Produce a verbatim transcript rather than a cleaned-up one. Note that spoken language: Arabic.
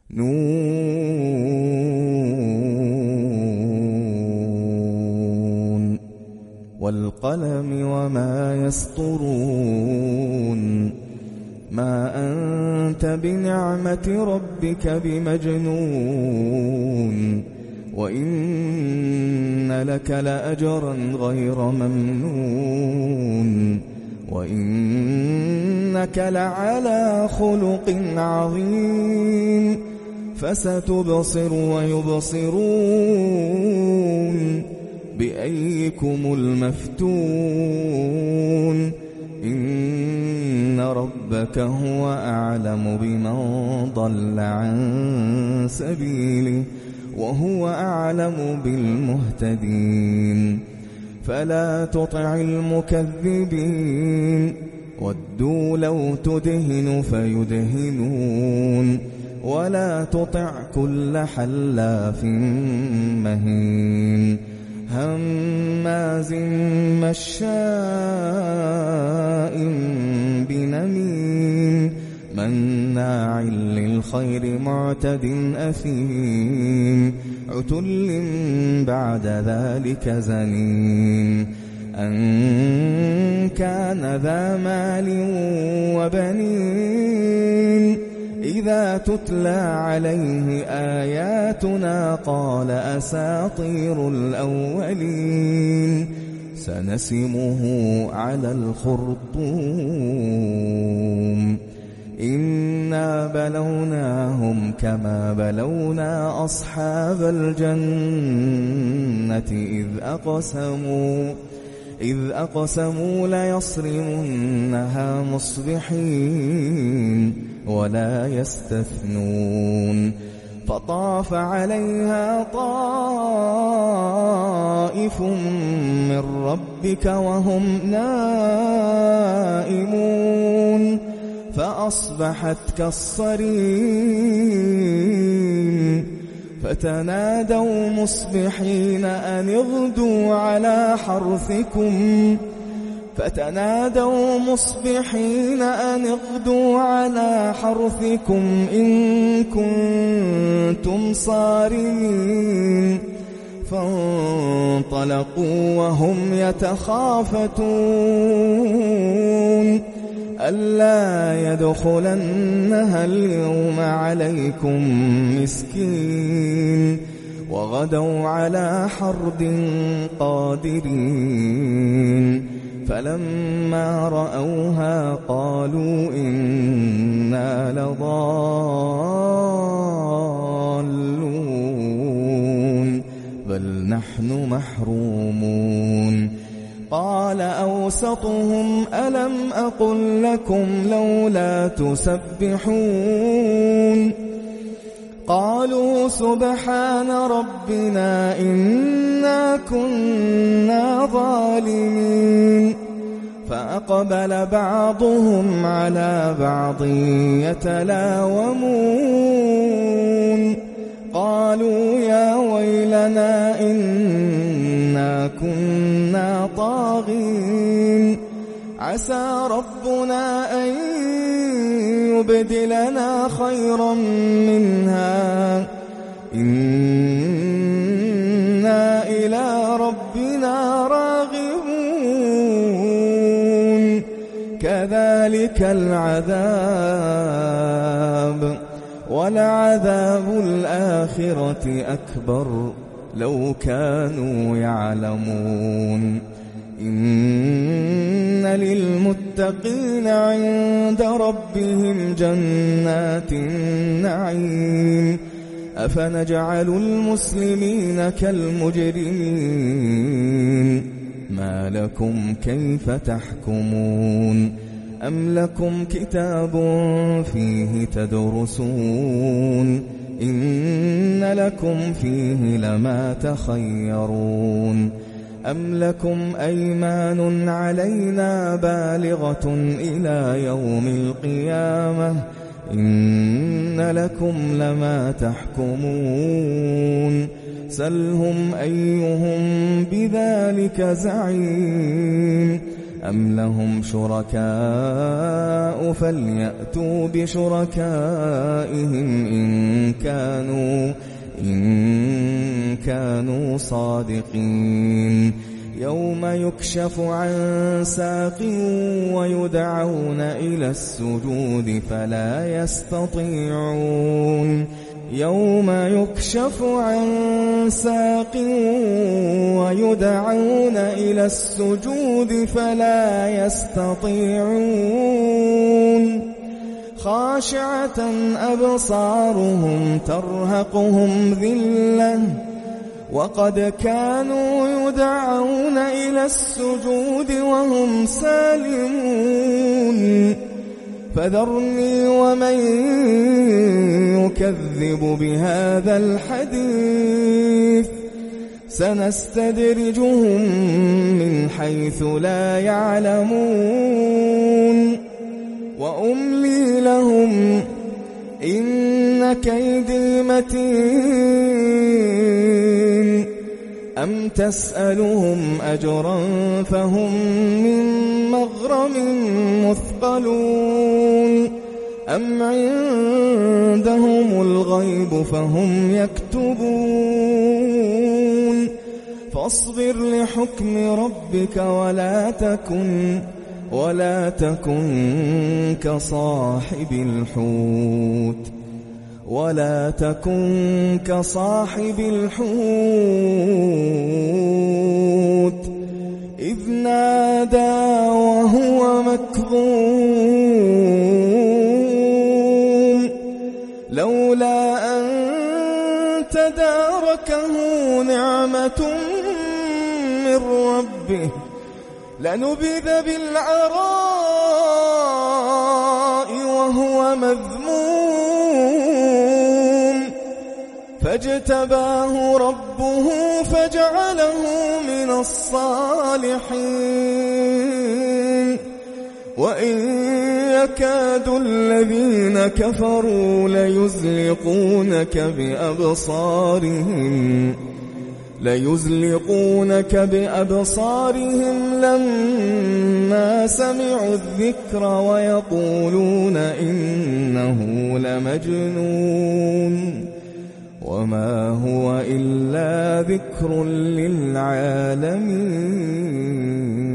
نون والقلم وما يسطرون ما أنت بنعمة ربك بمجنون وإن لك لأجرا غير ممنون وإنك لعلى خلق عظيم فستبصر ويبصرون بأيكم المفتون إن ربك هو أعلم بمن ضل عن سبيله وهو أعلم بالمهتدين فلا تطع المكذبين ودوا لو تدهن فيدهنون ولا تطع كل حلاف مهين هماز مشاء بنميم مناع للخير معتد أثيم عتل بعد ذلك زنيم أن كان ذا مال وبنين إذا تتلى عليه آياتنا قال أساطير الأولين سنسمه على الخرطوم إنا بلوناهم كما بلونا أصحاب الجنة إذ أقسموا إذ أقسموا ليصرمنها مصبحين ولا يستثنون فطاف عليها طائف من ربك وهم نائمون فأصبحت كالصريم فتنادوا مصبحين أن اغدوا على حرثكم فتنادوا مصبحين أن اغدوا على حرثكم إن كنتم صارمين فانطلقوا وهم يتخافتون ألا يدخلنها اليوم عليكم مسكين وغدوا على حرد قادرين فلما رأوها قالوا إنا لضالون بل نحن محرومون قال أوسطهم ألم أقل لكم لولا تسبحون قالوا سبحان ربنا إنا كنا ظالمين فأقبل بعضهم على بعض يتلاومون قالوا يا ويلنا إنا كنا طاغين عسى ربنا أن يبدلنا خيرا منها إنا إلى ربنا راغبون كذلك العذاب ولعذاب الآخرة أكبر لو كانوا يعلمون إن للمتقين عند ربهم جنات النعيم أفنجعل المسلمين كالمجرمين ما لكم كيف تحكمون أم لكم كتاب فيه تدرسون إن لكم فيه لما تخيرون أم لكم أيمان علينا بالغة إلى يوم القيامة إن لكم لما تحكمون سلهم أيهم بذلك زعيم أم لهم شركاء فليأتوا بشركائهم إن كانوا إن كانوا صادقين يوم يكشف عن ساق ويدعون إلى السجود فلا يستطيعون يوم يكشف عن ساق ويدعون إلى السجود فلا يستطيعون خاشعة أبصارهم ترهقهم ذلة وقد كانوا يدعون إلى السجود وهم سالمون فذرني ومن يكذب بهذا الحديث سنستدرجهم من حيث لا يعلمون وأملي لهم إن كيدي متين أم تسألهم أجرا فهم من مغرم مثقلون أم عندهم الغيب فهم يكتبون فاصبر لحكم ربك ولا تكن ولا تكن كصاحب الحوت ولا تكن كصاحب الحوت إذ نادى وهو مكظوم لولا أن تداركه نعمة من ربه لنبذ بالعراء وهو مذموم فاجتباه ربه فجعله من الصالحين وإن يكاد الذين كفروا ليزلقونك بأبصارهم ليزلقونك بأبصارهم لما سمعوا الذكر ويقولون إنه لمجنون وما هو إلا ذكر للعالمين.